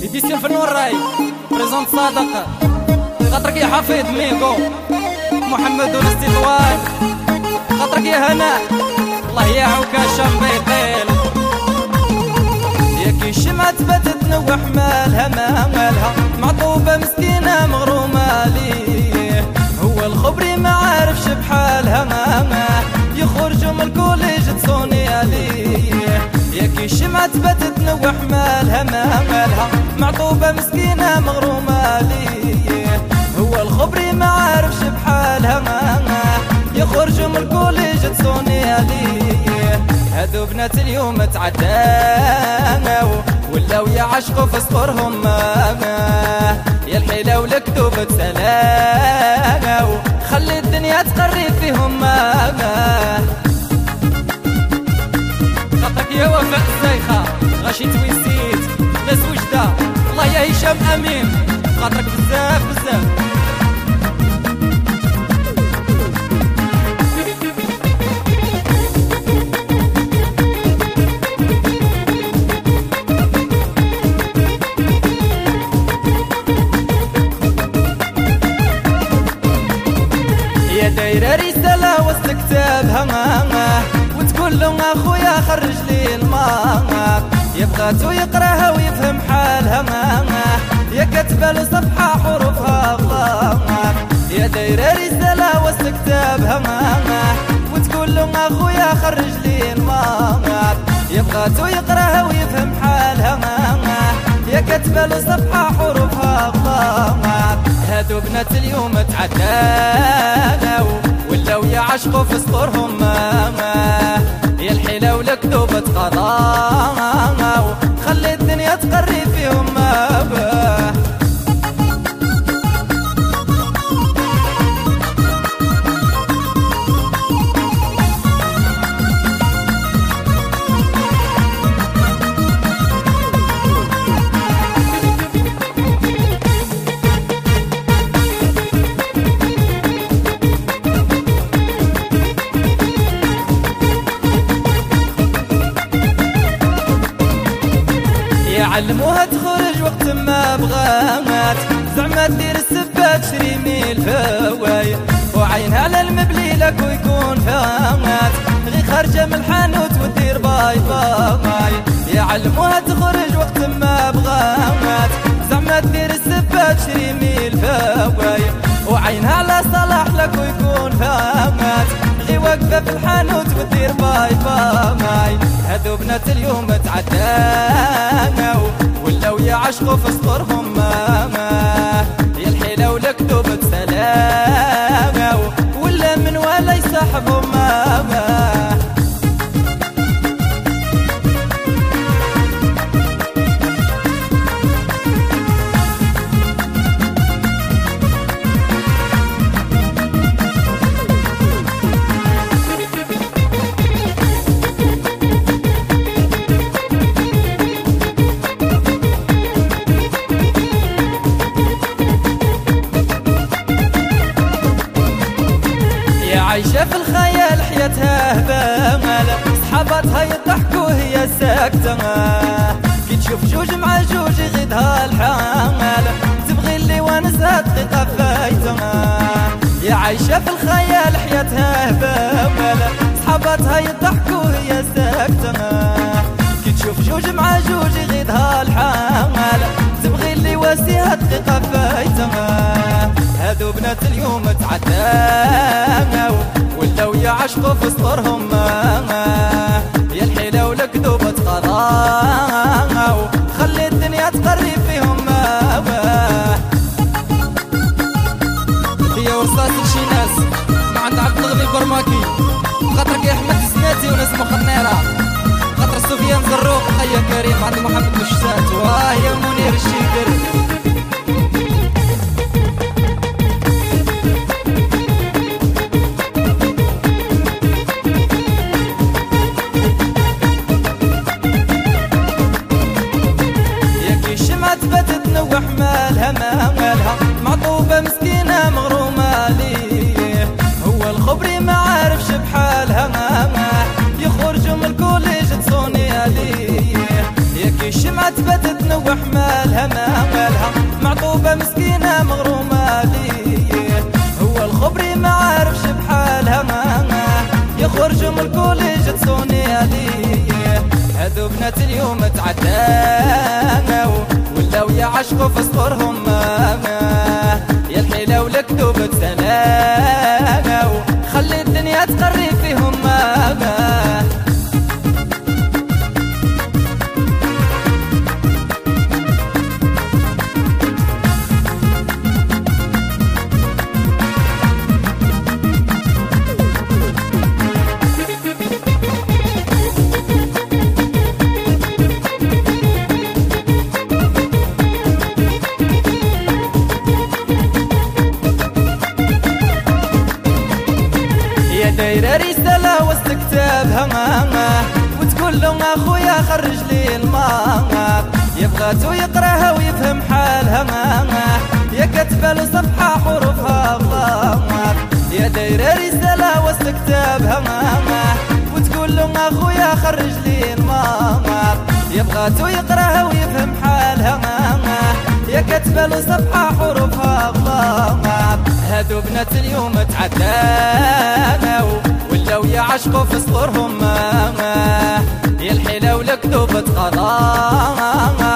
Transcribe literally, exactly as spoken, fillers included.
إديسيون في الوراي بريزونت صادق خاطرك يا حفيظ ميغو محمد وناس تطوان خاطرك يا هنا الله يعوك شنبيطيل يا كي الشمعة تبات تنوح مالها ما مالها معطوبة مسكينة مغرومة ليه هو الخبري ما عارفش بحالها ما يخرجوا من الكوليج تصوني عليه يا كي الشمعة تبات تنوح مالها ما مالها معطوبة مسكينة مغرومة ليه هو الخبري ما عارفش بحالها ما يخرجوا من الكوليج تصوني عليه هادو بنات اليوم تعداو ولاو يعشقوا في صقرهم يا الحيلة والكتوب تسلاو خلي الدنيا تقري فيهم خاطرك يا وفاء الزايخة غاشي تويسيت ناس وجدة الله يا هشام امين خاطرك بزاف بزاف دايرة رسالة وسط كتابها وتقول له اخويا خرج لي الماء يبغاتو يقراها ويفهم حالها يا كاتبه له صفحة حروفها غلط يا دايرة رسالة وسط كتابها وتقول له اخويا خرج لي الماء يبغاتو يقراها ويفهم حالها يا كاتبه له صفحة حروفها غلط هادو بنات اليوم تعداو ولاو يعشقوا في سطورهم يا الحيلة والكذوب تقضاو خلي الدنيا تقري فيهم علموها تخرج وقت ما بغات زعما دير السبات شري ميل فوايا وعينها على المبليلك ويكون فات غي خارجه من الحانوت ودير باي باي يعلموها تخرج وقت ما بغات زعما دير السبات شري ميل فوايا وعينها على صلاح لك ويكون فات غي واقفه في الحانوت ودير باي باي هادو بنات اليوم تعداو ولاو يعشقوا في سطورهم يا الحيلة والكذوب تسلاو ولا من ولا يصاحبهم عايشة في الخيال حياتها هبالة صحاباتها يضحكوا هي ساكتة كي تشوف جوج مع جوج يغيدها الحالة تبغي اللي ونسها دقيقة فايتة يا عايشة في الخيال حياتها هبالة صحاباتها يضحكوا هي ساكتة كي تشوف جوج مع جوج يغيدها الحالة تبغي اللي واسيها دقيقة فايتة هادو بنات اليوم تعداو ولاو يعشقوا في سطورهم يا الحيلة والكذوب تقضاو خلي الدنيا تقري فيهم هي ورصاص لشي ناس ما عند عبد الغني البرماكي خاطرك يا احمد السناتي وناس مخنيرة خاطر سفيان زروق خيا كريم عند محمد مشتات واه يا منير الشيكر تنوح مالها ما مالها معطوبة مسكينة مغرومة ليه هو الخبري ما عارفش بحالها ما يخرجوا من الكوليج تصوني عليه الشمعة تبات تنوح مالها مالها معطوبة مسكينة مغرومة ليه هو الخبري ما عارفش بحالها يخرجوا من الكوليج تصوني عليه هذو بنات اليوم تعدانا ولاو يعشقوا في صغرهم يا الحيلة ولكتوبة سنانا خلي الدنيا تقري فيهم دايرة رسالة وسط كتابها وتقول له اخويا خرج لي الماء يبغاتو يقراها ويفهم حالها يا كاتبه له صفحة حروفها غلط يا دايرة رسالة وسط كتابها وتقول له اخويا خرج لي الماء يبغاتو يقراها ويفهم حالها يا كاتبه له صفحة حروفها غلط هادو بنات اليوم تعدانا ولاو يعشقوا في صغرهم يا الحيلة ولكتوبة قضاء